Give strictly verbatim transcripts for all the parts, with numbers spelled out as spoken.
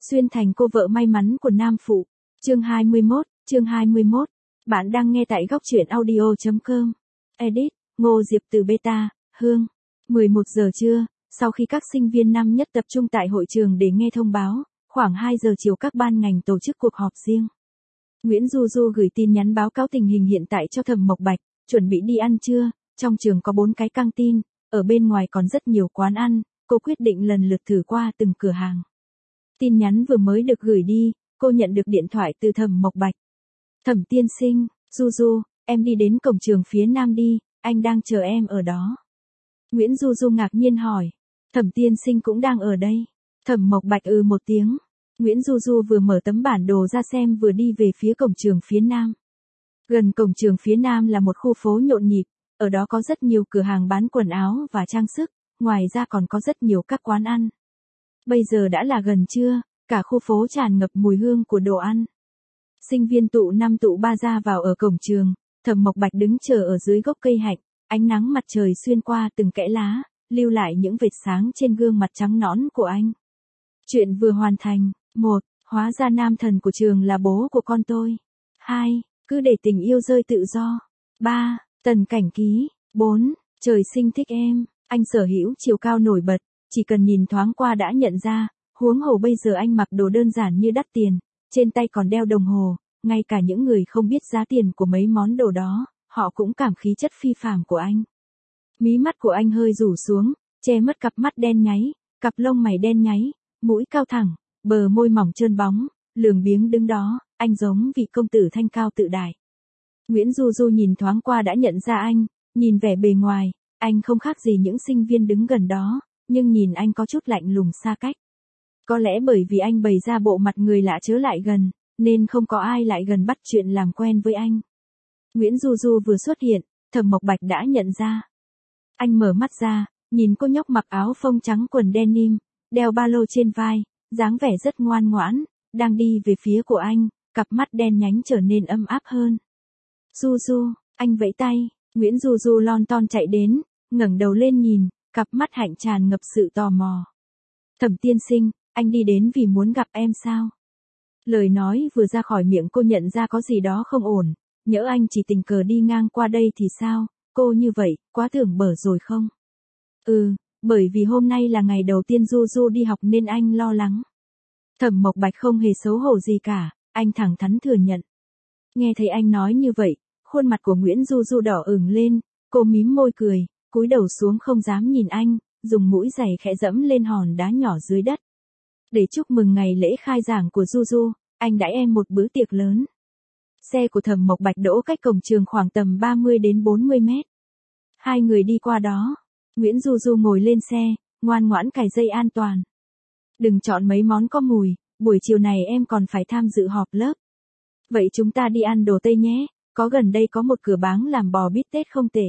Xuyên thành cô vợ may mắn của nam phụ. Chương hai mươi mốt, chương hai mươi mốt. Bạn đang nghe tại góc truyện audio chấm com. Edit, Ngô Diệp từ Beta, Hương. mười một giờ trưa, sau khi các sinh viên năm nhất tập trung tại hội trường để nghe thông báo, khoảng hai giờ chiều các ban ngành tổ chức cuộc họp riêng. Nguyễn Du Du gửi tin nhắn báo cáo tình hình hiện tại cho Thẩm Mộc Bạch, chuẩn bị đi ăn trưa, trong trường có bốn cái căng tin, ở bên ngoài còn rất nhiều quán ăn, cô quyết định lần lượt thử qua từng cửa hàng. Tin nhắn vừa mới được gửi đi, cô nhận được điện thoại từ Thẩm Mộc Bạch. Thẩm tiên sinh, Du Du, em đi đến cổng trường phía nam đi, anh đang chờ em ở đó. Nguyễn Du Du ngạc nhiên hỏi, Thẩm tiên sinh cũng đang ở đây. Thẩm Mộc Bạch ừ một tiếng. Nguyễn Du Du vừa mở tấm bản đồ ra xem vừa đi về phía cổng trường phía nam. Gần cổng trường phía nam là một khu phố nhộn nhịp, ở đó có rất nhiều cửa hàng bán quần áo và trang sức, ngoài ra còn có rất nhiều các quán ăn. Bây giờ đã là gần trưa, cả khu phố tràn ngập mùi hương của đồ ăn. Sinh viên tụ năm tụ ba ra vào ở cổng trường, Thẩm Mộc Bạch đứng chờ ở dưới gốc cây hạnh, ánh nắng mặt trời xuyên qua từng kẽ lá, lưu lại những vệt sáng trên gương mặt trắng nõn của anh. Chuyện vừa hoàn thành. Một, hóa ra nam thần của trường là bố của con tôi. Hai, cứ để tình yêu rơi tự do. Ba, Tần Cảnh Ký. Bốn, trời sinh thích em. Anh sở hữu chiều cao nổi bật, chỉ cần nhìn thoáng qua đã nhận ra, huống hồ bây giờ anh mặc đồ đơn giản như đắt tiền, trên tay còn đeo đồng hồ, ngay cả những người không biết giá tiền của mấy món đồ đó, họ cũng cảm khí chất phi phàm của anh. Mí mắt của anh hơi rủ xuống, che mất cặp mắt đen nháy, cặp lông mày đen nháy, mũi cao thẳng, bờ môi mỏng trơn bóng, lường biếng đứng đó, anh giống vị công tử thanh cao tự đại. Nguyễn Du Du nhìn thoáng qua đã nhận ra anh, nhìn vẻ bề ngoài, anh không khác gì những sinh viên đứng gần đó, nhưng nhìn anh có chút lạnh lùng xa cách. Có lẽ bởi vì anh bày ra bộ mặt người lạ chớ lại gần, nên không có ai lại gần bắt chuyện làm quen với anh. Nguyễn Du Du vừa xuất hiện, Thẩm Mộc Bạch đã nhận ra. Anh mở mắt ra, nhìn cô nhóc mặc áo phông trắng quần denim, đeo ba lô trên vai, dáng vẻ rất ngoan ngoãn, đang đi về phía của anh, cặp mắt đen nhánh trở nên ấm áp hơn. Du Du, anh vẫy tay, Nguyễn Du Du lon ton chạy đến, ngẩng đầu lên nhìn, cặp mắt hạnh tràn ngập sự tò mò. Thẩm tiên sinh, anh đi đến vì muốn gặp em sao? Lời nói vừa ra khỏi miệng cô nhận ra có gì đó không ổn, nhỡ anh chỉ tình cờ đi ngang qua đây thì sao, cô như vậy, quá tưởng bở rồi không? Ừ, bởi vì hôm nay là ngày đầu tiên Du Du đi học nên anh lo lắng. Thẩm Mộc Bạch không hề xấu hổ gì cả, anh thẳng thắn thừa nhận. Nghe thấy anh nói như vậy, khuôn mặt của Nguyễn Du Du đỏ ửng lên, cô mím môi cười, cúi đầu xuống không dám nhìn anh, dùng mũi giày khẽ dẫm lên hòn đá nhỏ dưới đất. Để chúc mừng ngày lễ khai giảng của Du Du, anh đãi em một bữa tiệc lớn. Xe của Thẩm Mộc Bạch đỗ cách cổng trường khoảng tầm ba mươi đến bốn mươi mét. Hai người đi qua đó. Nguyễn Du Du ngồi lên xe, ngoan ngoãn cài dây an toàn. Đừng chọn mấy món có mùi, buổi chiều này em còn phải tham dự họp lớp. Vậy chúng ta đi ăn đồ Tây nhé, có gần đây có một cửa bán làm bò bít tết không tệ.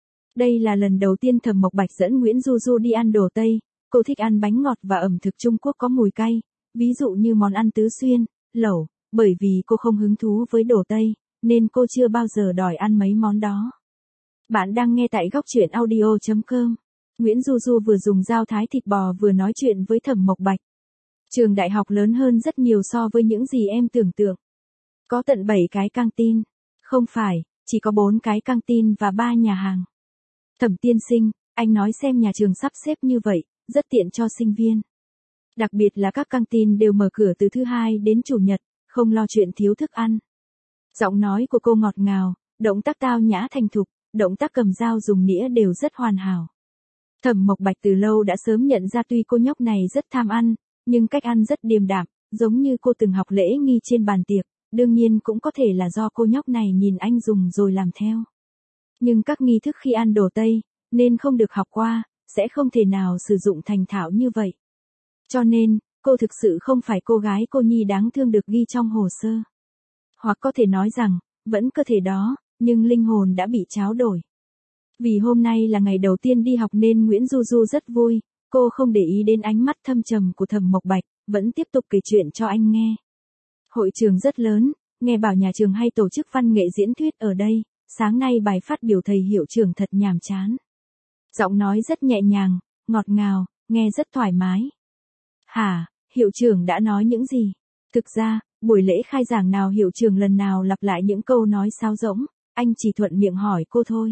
Đây là lần đầu tiên Thẩm Mộc Bạch dẫn Nguyễn Du Du đi ăn đồ Tây, cô thích ăn bánh ngọt và ẩm thực Trung Quốc có mùi cay, ví dụ như món ăn tứ xuyên, lẩu, bởi vì cô không hứng thú với đồ Tây, nên cô chưa bao giờ đòi ăn mấy món đó. Bạn đang nghe tại góc truyện audio chấm com. Nguyễn Du Du vừa dùng dao thái thịt bò vừa nói chuyện với Thẩm Mộc Bạch. Trường đại học lớn hơn rất nhiều so với những gì em tưởng tượng. Có tận bảy cái căng tin. Không phải, chỉ có bốn cái căng tin và ba nhà hàng. Thẩm tiên sinh, anh nói xem nhà trường sắp xếp như vậy, rất tiện cho sinh viên. Đặc biệt là các căng tin đều mở cửa từ thứ hai đến chủ nhật, không lo chuyện thiếu thức ăn. Giọng nói của cô ngọt ngào, động tác tao nhã thành thục, động tác cầm dao dùng nĩa đều rất hoàn hảo. Thẩm Mộc Bạch từ lâu đã sớm nhận ra tuy cô nhóc này rất tham ăn, nhưng cách ăn rất điềm đạm, giống như cô từng học lễ nghi trên bàn tiệc, đương nhiên cũng có thể là do cô nhóc này nhìn anh dùng rồi làm theo. Nhưng các nghi thức khi ăn đồ Tây, nên không được học qua, sẽ không thể nào sử dụng thành thạo như vậy. Cho nên, cô thực sự không phải cô gái cô nhi đáng thương được ghi trong hồ sơ. Hoặc có thể nói rằng, vẫn cơ thể đó, nhưng linh hồn đã bị tráo đổi. Vì hôm nay là ngày đầu tiên đi học nên Nguyễn Du Du rất vui, cô không để ý đến ánh mắt thâm trầm của Thẩm Mộc Bạch, vẫn tiếp tục kể chuyện cho anh nghe. Hội trường rất lớn, nghe bảo nhà trường hay tổ chức văn nghệ diễn thuyết ở đây, sáng nay bài phát biểu thầy hiệu trưởng thật nhàm chán. Giọng nói rất nhẹ nhàng, ngọt ngào, nghe rất thoải mái. Hả, hiệu trưởng đã nói những gì? Thực ra, buổi lễ khai giảng nào hiệu trưởng lần nào lặp lại những câu nói sáo rỗng, anh chỉ thuận miệng hỏi cô thôi.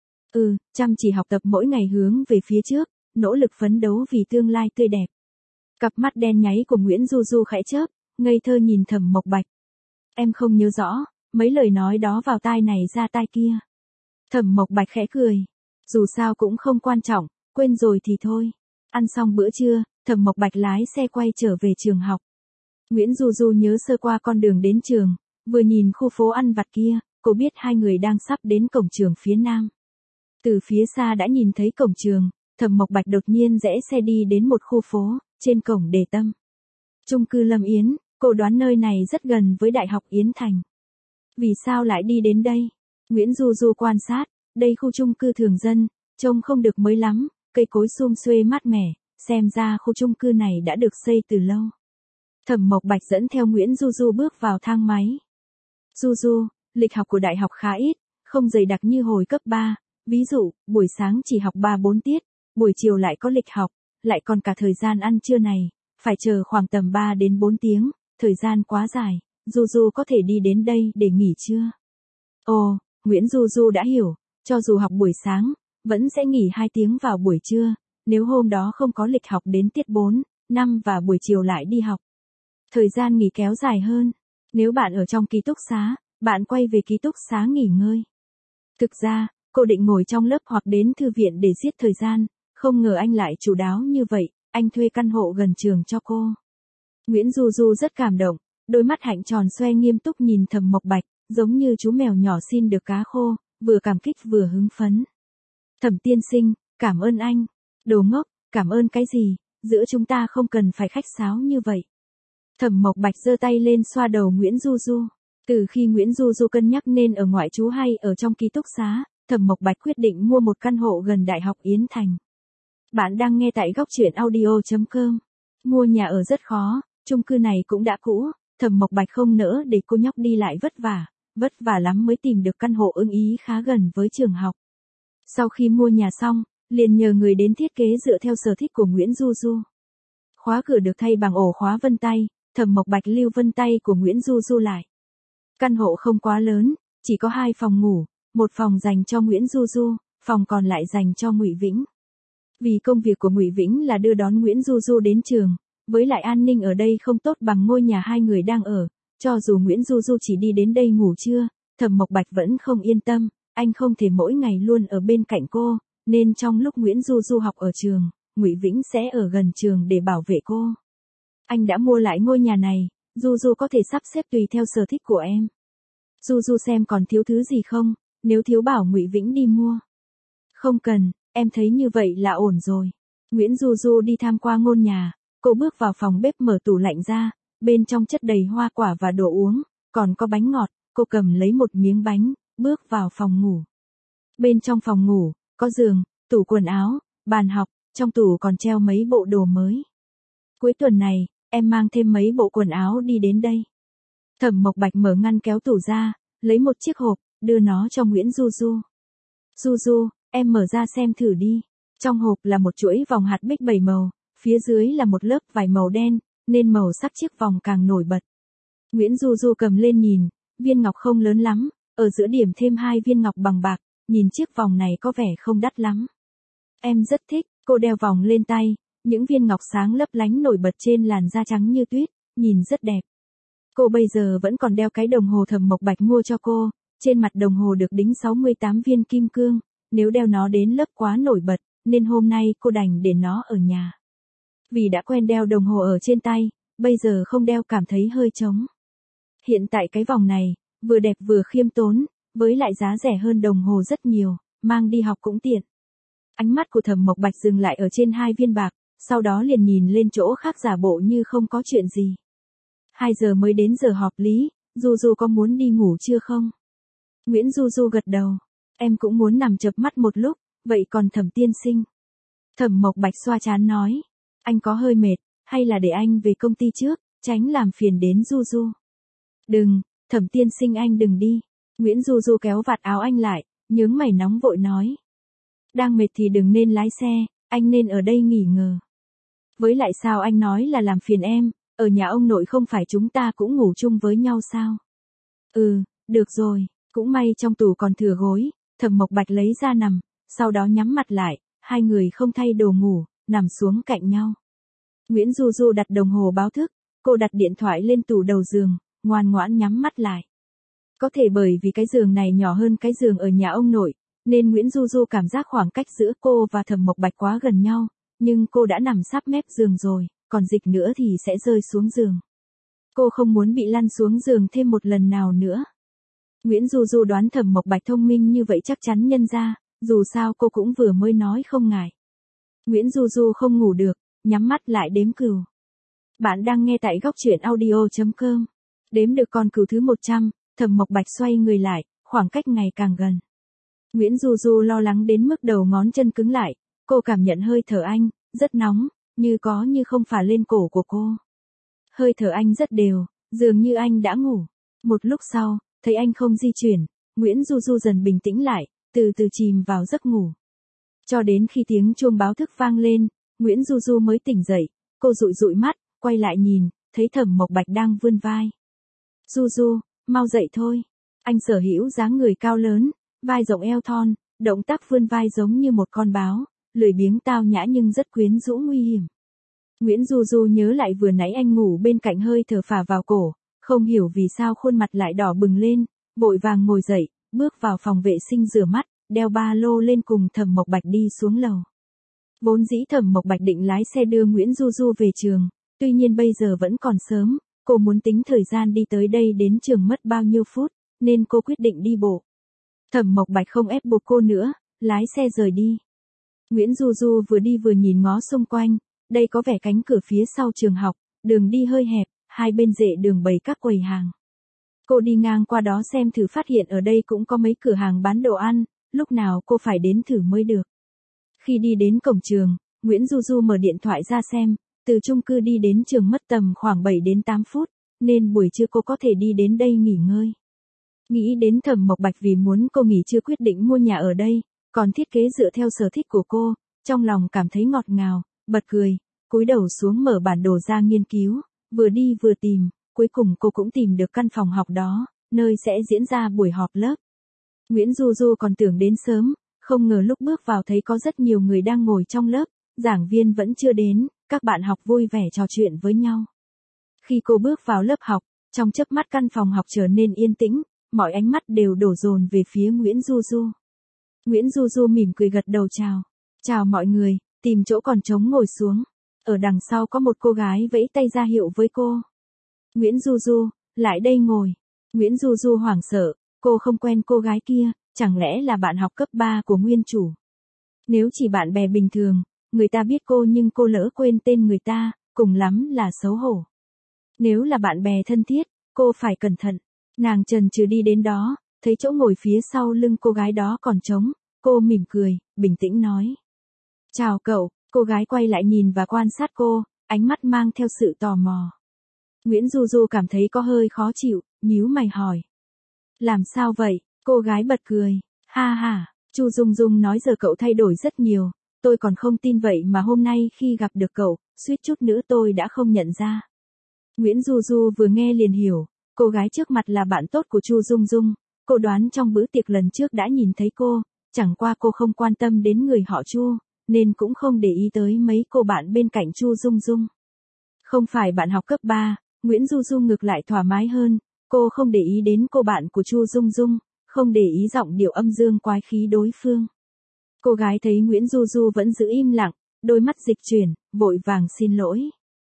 Ừ, chăm chỉ học tập mỗi ngày hướng về phía trước, nỗ lực phấn đấu vì tương lai tươi đẹp. Cặp mắt đen nháy của Nguyễn Du Du khẽ chớp, ngây thơ nhìn Thẩm Mộc Bạch. Em không nhớ rõ, mấy lời nói đó vào tai này ra tai kia. Thẩm Mộc Bạch khẽ cười. Dù sao cũng không quan trọng, quên rồi thì thôi. Ăn xong bữa trưa, Thẩm Mộc Bạch lái xe quay trở về trường học. Nguyễn Du Du nhớ sơ qua con đường đến trường, vừa nhìn khu phố ăn vặt kia, cô biết hai người đang sắp đến cổng trường phía nam. Từ phía xa đã nhìn thấy cổng trường, Thẩm Mộc Bạch đột nhiên rẽ xe đi đến một khu phố, trên cổng đề tâm. Chung cư Lâm Yến, cô đoán nơi này rất gần với Đại học Yến Thành. Vì sao lại đi đến đây? Nguyễn Du Du quan sát, đây khu chung cư thường dân, trông không được mới lắm, cây cối sum xuê mát mẻ, xem ra khu chung cư này đã được xây từ lâu. Thẩm Mộc Bạch dẫn theo Nguyễn Du Du bước vào thang máy. Du Du, lịch học của đại học khá ít, không dày đặc như hồi cấp ba, ví dụ, buổi sáng chỉ học ba bốn tiết, buổi chiều lại có lịch học, lại còn cả thời gian ăn trưa này, phải chờ khoảng tầm ba đến bốn tiếng, thời gian quá dài, Du Du có thể đi đến đây để nghỉ trưa. Ồ, Nguyễn Du Du đã hiểu, cho dù học buổi sáng, vẫn sẽ nghỉ hai tiếng vào buổi trưa, nếu hôm đó không có lịch học đến tiết bốn, năm và buổi chiều lại đi học. Thời gian nghỉ kéo dài hơn. Nếu bạn ở trong ký túc xá, bạn quay về ký túc xá nghỉ ngơi. Thực ra, cô định ngồi trong lớp hoặc đến thư viện để giết thời gian, không ngờ anh lại chu đáo như vậy, anh thuê căn hộ gần trường cho cô. Nguyễn Du Du rất cảm động, đôi mắt hạnh tròn xoe nghiêm túc nhìn Thẩm Mộc Bạch, giống như chú mèo nhỏ xin được cá khô, vừa cảm kích vừa hứng phấn. Thẩm tiên sinh, cảm ơn anh. Đồ ngốc, cảm ơn cái gì, giữa chúng ta không cần phải khách sáo như vậy. Thẩm Mộc Bạch giơ tay lên xoa đầu Nguyễn Du Du. Từ khi Nguyễn Du Du cân nhắc nên ở ngoại trú hay ở trong ký túc xá, Thẩm Mộc Bạch quyết định mua một căn hộ gần Đại học Yến Thành. Bạn đang nghe tại góc truyện audio chấm com. Mua nhà ở rất khó, chung cư này cũng đã cũ, Thẩm Mộc Bạch không nỡ để cô nhóc đi lại vất vả, vất vả lắm mới tìm được căn hộ ưng ý khá gần với trường học. Sau khi mua nhà xong, liền nhờ người đến thiết kế dựa theo sở thích của Nguyễn Du Du. Khóa cửa được thay bằng ổ khóa vân tay, Thẩm Mộc Bạch lưu vân tay của Nguyễn Du Du lại. Căn hộ không quá lớn, chỉ có hai phòng ngủ, một phòng dành cho Nguyễn Du Du, phòng còn lại dành cho Ngụy Vĩnh. Vì công việc của Ngụy Vĩnh là đưa đón Nguyễn Du Du đến trường, với lại an ninh ở đây không tốt bằng ngôi nhà hai người đang ở, cho dù Nguyễn Du Du chỉ đi đến đây ngủ trưa, Thẩm Mộc Bạch vẫn không yên tâm, anh không thể mỗi ngày luôn ở bên cạnh cô, nên trong lúc Nguyễn Du Du học ở trường, Ngụy Vĩnh sẽ ở gần trường để bảo vệ cô. Anh đã mua lại ngôi nhà này, Du Du có thể sắp xếp tùy theo sở thích của em. Du Du xem còn thiếu thứ gì không, nếu thiếu bảo Ngụy Vĩnh đi mua. Không cần, em thấy như vậy là ổn rồi. Nguyễn Du Du đi tham quan ngôi nhà, cô bước vào phòng bếp mở tủ lạnh ra, bên trong chất đầy hoa quả và đồ uống, còn có bánh ngọt, cô cầm lấy một miếng bánh, bước vào phòng ngủ. Bên trong phòng ngủ, có giường, tủ quần áo, bàn học, trong tủ còn treo mấy bộ đồ mới. Cuối tuần này, em mang thêm mấy bộ quần áo đi đến đây. Thẩm Mộc Bạch mở ngăn kéo tủ ra, lấy một chiếc hộp, đưa nó cho Nguyễn Du Du. Du Du, em mở ra xem thử đi. Trong hộp là một chuỗi vòng hạt bích bảy màu, phía dưới là một lớp vải màu đen, nên màu sắc chiếc vòng càng nổi bật. Nguyễn Du Du cầm lên nhìn, viên ngọc không lớn lắm, ở giữa điểm thêm hai viên ngọc bằng bạc, nhìn chiếc vòng này có vẻ không đắt lắm. Em rất thích, cô đeo vòng lên tay, những viên ngọc sáng lấp lánh nổi bật trên làn da trắng như tuyết, nhìn rất đẹp. Cô bây giờ vẫn còn đeo cái đồng hồ Thẩm Mộc Bạch mua cho cô, trên mặt đồng hồ được đính sáu mươi tám viên kim cương, nếu đeo nó đến lớp quá nổi bật, nên hôm nay cô đành để nó ở nhà. Vì đã quen đeo đồng hồ ở trên tay, bây giờ không đeo cảm thấy hơi trống. Hiện tại cái vòng này, vừa đẹp vừa khiêm tốn, với lại giá rẻ hơn đồng hồ rất nhiều, mang đi học cũng tiện. Ánh mắt của Thẩm Mộc Bạch dừng lại ở trên hai viên bạc, sau đó liền nhìn lên chỗ khác giả bộ như không có chuyện gì. Hai giờ mới đến giờ họp lý, Du Du có muốn đi ngủ chưa không? Nguyễn Du Du gật đầu. Em cũng muốn nằm chợp mắt một lúc, vậy còn Thẩm tiên sinh? Thẩm Mộc Bạch xoa trán nói. Anh có hơi mệt, hay là để anh về công ty trước, tránh làm phiền đến Du Du. Đừng, Thẩm tiên sinh anh đừng đi. Nguyễn Du Du kéo vạt áo anh lại, nhướng mày nóng vội nói. Đang mệt thì đừng nên lái xe, anh nên ở đây nghỉ ngơi. Với lại sao anh nói là làm phiền em, ở nhà ông nội không phải chúng ta cũng ngủ chung với nhau sao? Ừ, được rồi, cũng may trong tủ còn thừa gối, Thẩm Mộc Bạch lấy ra nằm, sau đó nhắm mặt lại, hai người không thay đồ ngủ, nằm xuống cạnh nhau. Nguyễn Du Du đặt đồng hồ báo thức, cô đặt điện thoại lên tủ đầu giường, ngoan ngoãn nhắm mắt lại. Có thể bởi vì cái giường này nhỏ hơn cái giường ở nhà ông nội, nên Nguyễn Du Du cảm giác khoảng cách giữa cô và Thẩm Mộc Bạch quá gần nhau, nhưng cô đã nằm sắp mép giường rồi, còn dịch nữa thì sẽ rơi xuống giường. Cô không muốn bị lăn xuống giường thêm một lần nào nữa. Nguyễn Du Du đoán Thẩm Mộc Bạch thông minh như vậy chắc chắn nhân ra, dù sao cô cũng vừa mới nói không ngại. Nguyễn Du Du không ngủ được, nhắm mắt lại đếm cừu. Bạn đang nghe tại góc truyện audio chấm com. Đếm được con cừu thứ một trăm, Thẩm Mộc Bạch xoay người lại, khoảng cách ngày càng gần. Nguyễn Du Du lo lắng đến mức đầu ngón chân cứng lại, cô cảm nhận hơi thở anh, rất nóng, như có như không phả lên cổ của cô. Hơi thở anh rất đều, dường như anh đã ngủ. Một lúc sau, thấy anh không di chuyển, Nguyễn Du Du dần bình tĩnh lại, từ từ chìm vào giấc ngủ. Cho đến khi tiếng chuông báo thức vang lên, Nguyễn Du Du mới tỉnh dậy, cô dụi dụi mắt, quay lại nhìn, thấy Thẩm Mộc Bạch đang vươn vai. Du Du, mau dậy thôi. Anh sở hữu dáng người cao lớn, vai rộng eo thon, động tác vươn vai giống như một con báo, lười biếng tao nhã nhưng rất quyến rũ nguy hiểm. Nguyễn Du Du nhớ lại vừa nãy anh ngủ bên cạnh hơi thở phả vào cổ, không hiểu vì sao khuôn mặt lại đỏ bừng lên, vội vàng ngồi dậy, bước vào phòng vệ sinh rửa mắt, đeo ba lô lên cùng Thẩm Mộc Bạch đi xuống lầu. Vốn dĩ Thẩm Mộc Bạch định lái xe đưa Nguyễn Du Du về trường, tuy nhiên bây giờ vẫn còn sớm, cô muốn tính thời gian đi tới đây đến trường mất bao nhiêu phút, nên cô quyết định đi bộ. Thẩm Mộc Bạch không ép buộc cô nữa, lái xe rời đi. Nguyễn Du Du vừa đi vừa nhìn ngó xung quanh, đây có vẻ cánh cửa phía sau trường học, đường đi hơi hẹp, hai bên rẽ đường bày các quầy hàng. Cô đi ngang qua đó xem thử phát hiện ở đây cũng có mấy cửa hàng bán đồ ăn, lúc nào cô phải đến thử mới được. Khi đi đến cổng trường, Nguyễn Du Du mở điện thoại ra xem, từ chung cư đi đến trường mất tầm khoảng bảy đến tám phút, nên buổi trưa cô có thể đi đến đây nghỉ ngơi. Nghĩ đến Thẩm Mộc Bạch vì muốn cô nghỉ trưa quyết định mua nhà ở đây, còn thiết kế dựa theo sở thích của cô, trong lòng cảm thấy ngọt ngào, bật cười, cúi đầu xuống mở bản đồ ra nghiên cứu, vừa đi vừa tìm, cuối cùng cô cũng tìm được căn phòng học đó, nơi sẽ diễn ra buổi họp lớp. Nguyễn Du Du còn tưởng đến sớm, không ngờ lúc bước vào thấy có rất nhiều người đang ngồi trong lớp, giảng viên vẫn chưa đến, các bạn học vui vẻ trò chuyện với nhau. Khi cô bước vào lớp học, trong chớp mắt căn phòng học trở nên yên tĩnh, mọi ánh mắt đều đổ dồn về phía Nguyễn Du Du. Nguyễn Du Du mỉm cười gật đầu chào. Chào mọi người, tìm chỗ còn trống ngồi xuống. Ở đằng sau có một cô gái vẫy tay ra hiệu với cô. Nguyễn Du Du, lại đây ngồi. Nguyễn Du Du hoảng sợ, cô không quen cô gái kia, chẳng lẽ là bạn học cấp ba của nguyên chủ. Nếu chỉ bạn bè bình thường, người ta biết cô nhưng cô lỡ quên tên người ta, cùng lắm là xấu hổ. Nếu là bạn bè thân thiết, cô phải cẩn thận. Nàng chần chừ đi đến đó, thấy chỗ ngồi phía sau lưng cô gái đó còn trống, cô mỉm cười, bình tĩnh nói. Chào cậu, cô gái quay lại nhìn và quan sát cô, ánh mắt mang theo sự tò mò. Nguyễn Du Du cảm thấy có hơi khó chịu, nhíu mày hỏi. Làm sao vậy? Cô gái bật cười, ha ha, Chu Dung Dung nói giờ cậu thay đổi rất nhiều, tôi còn không tin vậy mà hôm nay khi gặp được cậu, suýt chút nữa tôi đã không nhận ra. Nguyễn Du Du vừa nghe liền hiểu, cô gái trước mặt là bạn tốt của Chu Dung Dung, cô đoán trong bữa tiệc lần trước đã nhìn thấy cô, chẳng qua cô không quan tâm đến người họ Chu, nên cũng không để ý tới mấy cô bạn bên cạnh Chu Dung Dung. Không phải bạn học cấp ba, Nguyễn Du Du ngược lại thoải mái hơn, cô không để ý đến cô bạn của Chu Dung Dung, không để ý giọng điệu âm dương quái khí đối phương. Cô gái thấy Nguyễn Du Du vẫn giữ im lặng, đôi mắt dịch chuyển, vội vàng xin lỗi.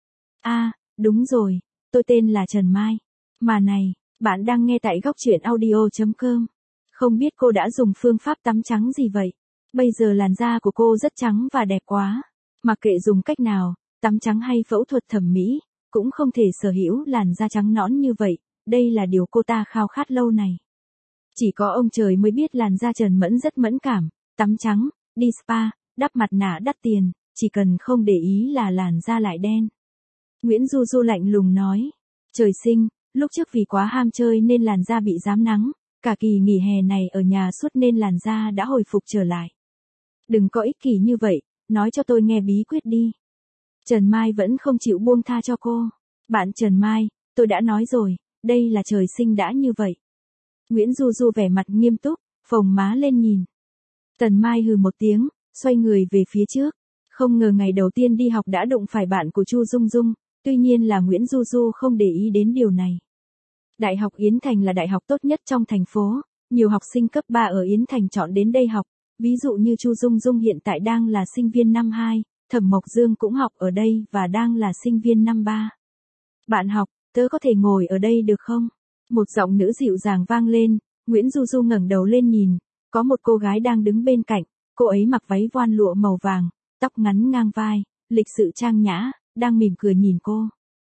À, đúng rồi, tôi tên là Trần Mai. Mà này, bạn đang nghe tại góc truyện audio chấm com. Không biết cô đã dùng phương pháp tắm trắng gì vậy? Bây giờ làn da của cô rất trắng và đẹp quá. Mặc kệ dùng cách nào, tắm trắng hay phẫu thuật thẩm mỹ, cũng không thể sở hữu làn da trắng nõn như vậy, đây là điều cô ta khao khát lâu này. Chỉ có ông trời mới biết làn da Trần Mẫn rất mẫn cảm, tắm trắng, đi spa, đắp mặt nạ đắt tiền, chỉ cần không để ý là làn da lại đen. Nguyễn Du Du lạnh lùng nói, trời sinh, lúc trước vì quá ham chơi nên làn da bị rám nắng, cả kỳ nghỉ hè này ở nhà suốt nên làn da đã hồi phục trở lại. Đừng có ích kỷ như vậy, nói cho tôi nghe bí quyết đi. Trần Mai vẫn không chịu buông tha cho cô. Bạn Trần Mai, tôi đã nói rồi, đây là trời sinh đã như vậy. Nguyễn Du Du vẻ mặt nghiêm túc, phồng má lên nhìn. Tần Mai hừ một tiếng, xoay người về phía trước. Không ngờ ngày đầu tiên đi học đã đụng phải bạn của Chu Dung Dung, tuy nhiên là Nguyễn Du Du không để ý đến điều này. Đại học Yến Thành là đại học tốt nhất trong thành phố, nhiều học sinh cấp ba ở Yến Thành chọn đến đây học, ví dụ như Chu Dung Dung hiện tại đang là sinh viên năm hai, Thẩm Mộc Dương cũng học ở đây và đang là sinh viên năm ba. Bạn học, tớ có thể ngồi ở đây được không? Một giọng nữ dịu dàng vang lên, Nguyễn Du Du ngẩng đầu lên nhìn, có một cô gái đang đứng bên cạnh, cô ấy mặc váy voan lụa màu vàng, tóc ngắn ngang vai, lịch sự trang nhã, đang mỉm cười nhìn cô.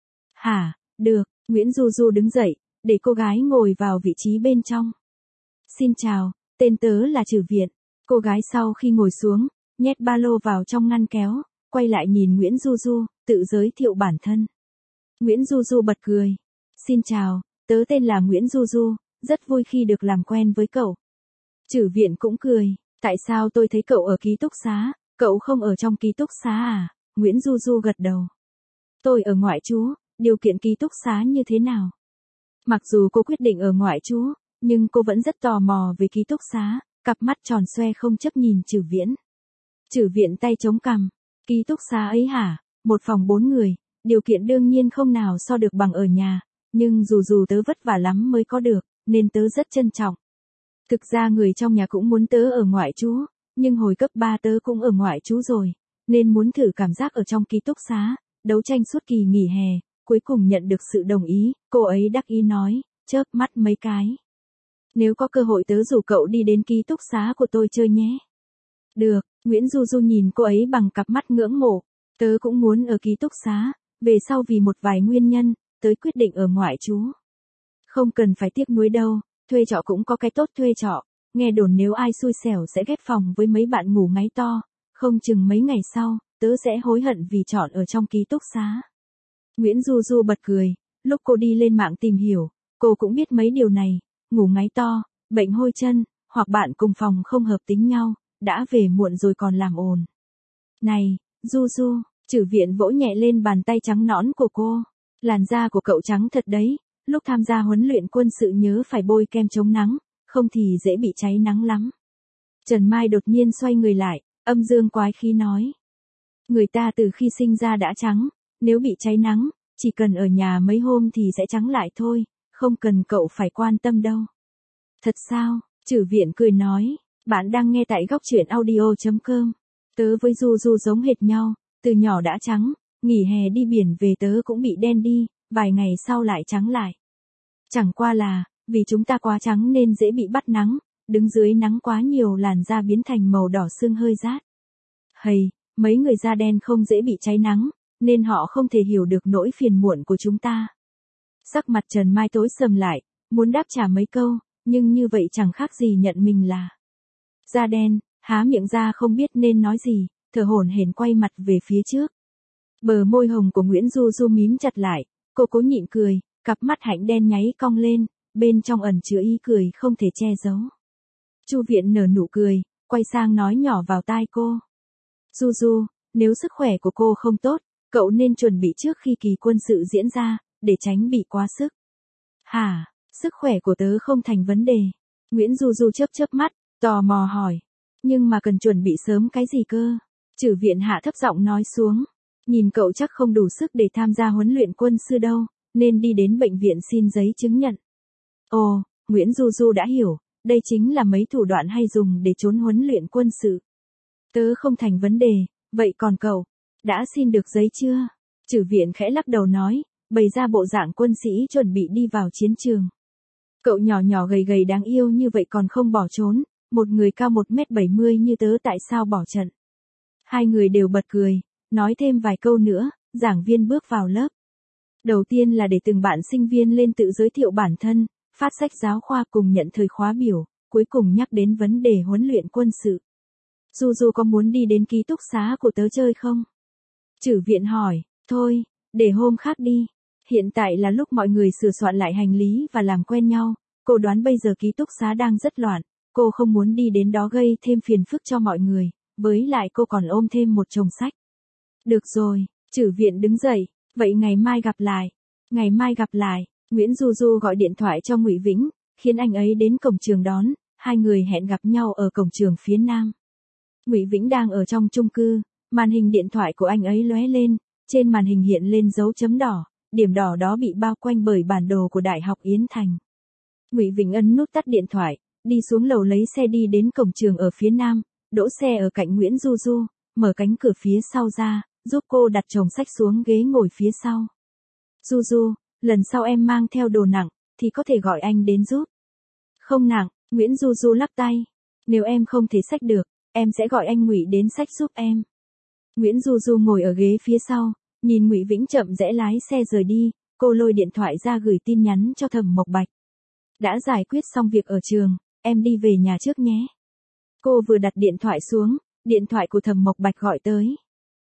Hả, được, Nguyễn Du Du đứng dậy, để cô gái ngồi vào vị trí bên trong. Xin chào, tên tớ là Trử Viện. Cô gái sau khi ngồi xuống, nhét ba lô vào trong ngăn kéo, quay lại nhìn Nguyễn Du Du, tự giới thiệu bản thân. Nguyễn Du Du bật cười. Xin chào, tớ tên là Nguyễn Du Du, rất vui khi được làm quen với cậu. Trử Viện cũng cười, tại sao tôi thấy cậu ở ký túc xá, cậu không ở trong ký túc xá à? Nguyễn Du Du gật đầu. Tôi ở ngoại trú, điều kiện ký túc xá như thế nào? Mặc dù cô quyết định ở ngoại trú, nhưng cô vẫn rất tò mò về ký túc xá, cặp mắt tròn xoe không chấp nhìn Trử Viễn. Trử Viện tay chống cằm, ký túc xá ấy hả, một phòng bốn người, điều kiện đương nhiên không nào so được bằng ở nhà, nhưng dù dù tớ vất vả lắm mới có được, nên tớ rất trân trọng. Thực ra người trong nhà cũng muốn tớ ở ngoại trú, nhưng hồi cấp ba tớ cũng ở ngoại trú rồi, nên muốn thử cảm giác ở trong ký túc xá, đấu tranh suốt kỳ nghỉ hè, cuối cùng nhận được sự đồng ý, cô ấy đắc ý nói, chớp mắt mấy cái. Nếu có cơ hội tớ rủ cậu đi đến ký túc xá của tôi chơi nhé. Được, Nguyễn Du Du nhìn cô ấy bằng cặp mắt ngưỡng mộ, tớ cũng muốn ở ký túc xá, về sau vì một vài nguyên nhân, tớ quyết định ở ngoại trú. Không cần phải tiếc nuối đâu, thuê trọ cũng có cái tốt thuê trọ, nghe đồn nếu ai xui xẻo sẽ ghép phòng với mấy bạn ngủ ngáy to, không chừng mấy ngày sau, tớ sẽ hối hận vì chọn ở trong ký túc xá. Nguyễn Du Du bật cười, lúc cô đi lên mạng tìm hiểu, cô cũng biết mấy điều này, ngủ ngáy to, bệnh hôi chân, hoặc bạn cùng phòng không hợp tính nhau, đã về muộn rồi còn làm ồn. Này, Du Du, Trử Viện vỗ nhẹ lên bàn tay trắng nõn của cô, làn da của cậu trắng thật đấy, lúc tham gia huấn luyện quân sự nhớ phải bôi kem chống nắng, không thì dễ bị cháy nắng lắm. Trần Mai đột nhiên xoay người lại, âm dương quái khí nói. Người ta từ khi sinh ra đã trắng, nếu bị cháy nắng, chỉ cần ở nhà mấy hôm thì sẽ trắng lại thôi, không cần cậu phải quan tâm đâu. Thật sao? Trử Viện cười nói, bạn đang nghe tại góc truyện audio chấm com. Tớ với Du Du giống hệt nhau, từ nhỏ đã trắng, nghỉ hè đi biển về tớ cũng bị đen đi, vài ngày sau lại trắng lại. Chẳng qua là, vì chúng ta quá trắng nên dễ bị bắt nắng, đứng dưới nắng quá nhiều làn da biến thành màu đỏ sưng hơi rát. Hầy, mấy người da đen không dễ bị cháy nắng, nên họ không thể hiểu được nỗi phiền muộn của chúng ta. Sắc mặt Trần Mai tối sầm lại, muốn đáp trả mấy câu, nhưng như vậy chẳng khác gì nhận mình là da đen, há miệng ra không biết nên nói gì, thở hổn hển quay mặt về phía trước. Bờ môi hồng của Nguyễn Du Du mím chặt lại, cô cố nhịn cười, cặp mắt hạnh đen nháy cong lên, bên trong ẩn chứa ý cười không thể che giấu. Chu Viện nở nụ cười, quay sang nói nhỏ vào tai cô. Du Du, nếu sức khỏe của cô không tốt, cậu nên chuẩn bị trước khi kỳ quân sự diễn ra, để tránh bị quá sức. Hả, sức khỏe của tớ không thành vấn đề. Nguyễn Du Du chớp chớp mắt, tò mò hỏi. Nhưng mà cần chuẩn bị sớm cái gì cơ? Trử Viện hạ thấp giọng nói xuống. Nhìn cậu chắc không đủ sức để tham gia huấn luyện quân sư đâu, nên đi đến bệnh viện xin giấy chứng nhận. Ồ, Nguyễn Du Du đã hiểu, đây chính là mấy thủ đoạn hay dùng để trốn huấn luyện quân sự. Tớ không thành vấn đề, vậy còn cậu, đã xin được giấy chưa? Trử Viện khẽ lắc đầu nói, bày ra bộ dạng quân sĩ chuẩn bị đi vào chiến trường. Cậu nhỏ nhỏ gầy gầy đáng yêu như vậy còn không bỏ trốn, một người cao một mét bảy mươi như tớ tại sao bỏ trận? Hai người đều bật cười, nói thêm vài câu nữa, giảng viên bước vào lớp. Đầu tiên là để từng bạn sinh viên lên tự giới thiệu bản thân, phát sách giáo khoa cùng nhận thời khóa biểu, cuối cùng nhắc đến vấn đề huấn luyện quân sự. Du Du có muốn đi đến ký túc xá của tớ chơi không? Trử Viện hỏi, thôi, để hôm khác đi. Hiện tại là lúc mọi người sửa soạn lại hành lý và làm quen nhau, cô đoán bây giờ ký túc xá đang rất loạn, cô không muốn đi đến đó gây thêm phiền phức cho mọi người, với lại cô còn ôm thêm một chồng sách. Được rồi, Trử Viện đứng dậy, vậy ngày mai gặp lại. Ngày mai gặp lại, Nguyễn Du Du gọi điện thoại cho Ngụy Vĩnh, khiến anh ấy đến cổng trường đón, hai người hẹn gặp nhau ở cổng trường phía nam. Ngụy Vĩnh đang ở trong chung cư, màn hình điện thoại của anh ấy lóe lên, trên màn hình hiện lên dấu chấm đỏ, điểm đỏ đó bị bao quanh bởi bản đồ của Đại học Yến Thành. Ngụy Vĩnh ấn nút tắt điện thoại, đi xuống lầu lấy xe đi đến cổng trường ở phía nam, đỗ xe ở cạnh Nguyễn Du Du, mở cánh cửa phía sau ra, giúp cô đặt chồng sách xuống ghế ngồi phía sau. Du Du, lần sau em mang theo đồ nặng, thì có thể gọi anh đến giúp. Không nặng, Nguyễn Du Du lắc tay. Nếu em không thể xách được, em sẽ gọi anh Ngụy đến xách giúp em. Nguyễn Du Du ngồi ở ghế phía sau, nhìn Ngụy Vĩnh chậm rãi lái xe rời đi, cô lôi điện thoại ra gửi tin nhắn cho Thẩm Mộc Bạch. Đã giải quyết xong việc ở trường, em đi về nhà trước nhé. Cô vừa đặt điện thoại xuống, điện thoại của Thẩm Mộc Bạch gọi tới.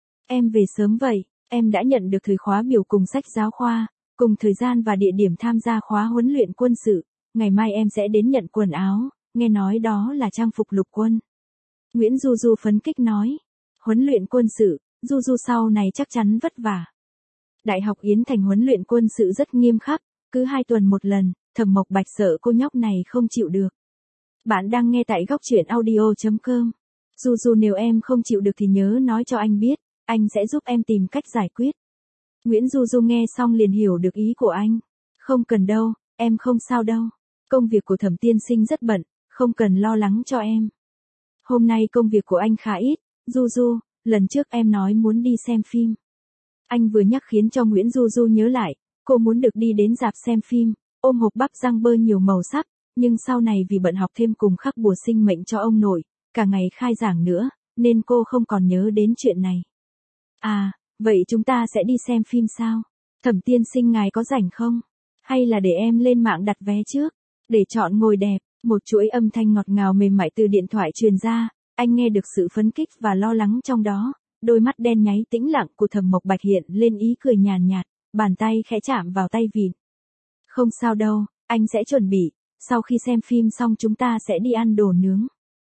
Em về sớm vậy, em đã nhận được thời khóa biểu cùng sách giáo khoa, cùng thời gian và địa điểm tham gia khóa huấn luyện quân sự, ngày mai em sẽ đến nhận quần áo, nghe nói đó là trang phục lục quân. Nguyễn Du Du phấn kích nói, huấn luyện quân sự, Du Du sau này chắc chắn vất vả. Đại học Yến Thành huấn luyện quân sự rất nghiêm khắc, cứ hai tuần một lần, Thẩm Mộc Bạch sợ cô nhóc này không chịu được. Bạn đang nghe tại góc truyện audio chấm com. Du Du nếu em không chịu được thì nhớ nói cho anh biết, anh sẽ giúp em tìm cách giải quyết. Nguyễn Du Du nghe xong liền hiểu được ý của anh. Không cần đâu, em không sao đâu. Công việc của Thẩm tiên sinh rất bận, không cần lo lắng cho em. Hôm nay công việc của anh khá ít, Du Du, lần trước em nói muốn đi xem phim. Anh vừa nhắc khiến cho Nguyễn Du Du nhớ lại, cô muốn được đi đến rạp xem phim, ôm hộp bắp rang bơ nhiều màu sắc, nhưng sau này vì bận học thêm cùng khắc bùa sinh mệnh cho ông nội, cả ngày khai giảng nữa, nên cô không còn nhớ đến chuyện này. À, vậy chúng ta sẽ đi xem phim sao? Thẩm tiên sinh ngài có rảnh không? Hay là để em lên mạng đặt vé trước? Để chọn ngồi đẹp, một chuỗi âm thanh ngọt ngào mềm mại từ điện thoại truyền ra, anh nghe được sự phấn khích và lo lắng trong đó, đôi mắt đen nháy tĩnh lặng của Thẩm Mộc Bạch hiện lên ý cười nhàn nhạt, bàn tay khẽ chạm vào tay vịn. Không sao đâu, anh sẽ chuẩn bị, sau khi xem phim xong chúng ta sẽ đi ăn đồ nướng.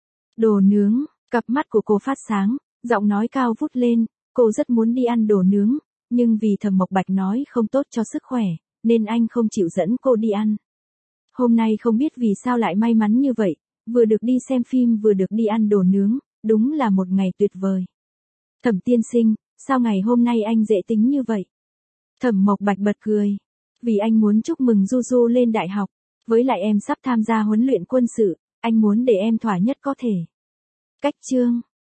Đồ nướng, cặp mắt của cô phát sáng, giọng nói cao vút lên, cô rất muốn đi ăn đồ nướng, nhưng vì Thẩm Mộc Bạch nói không tốt cho sức khỏe, nên anh không chịu dẫn cô đi ăn. Hôm nay không biết vì sao lại may mắn như vậy, vừa được đi xem phim vừa được đi ăn đồ nướng, đúng là một ngày tuyệt vời. Thẩm tiên sinh, sao ngày hôm nay anh dễ tính như vậy? Thẩm Mộc Bạch bật cười. Vì anh muốn chúc mừng Du Du lên đại học, với lại em sắp tham gia huấn luyện quân sự, anh muốn để em thỏa nhất có thể. Cách chương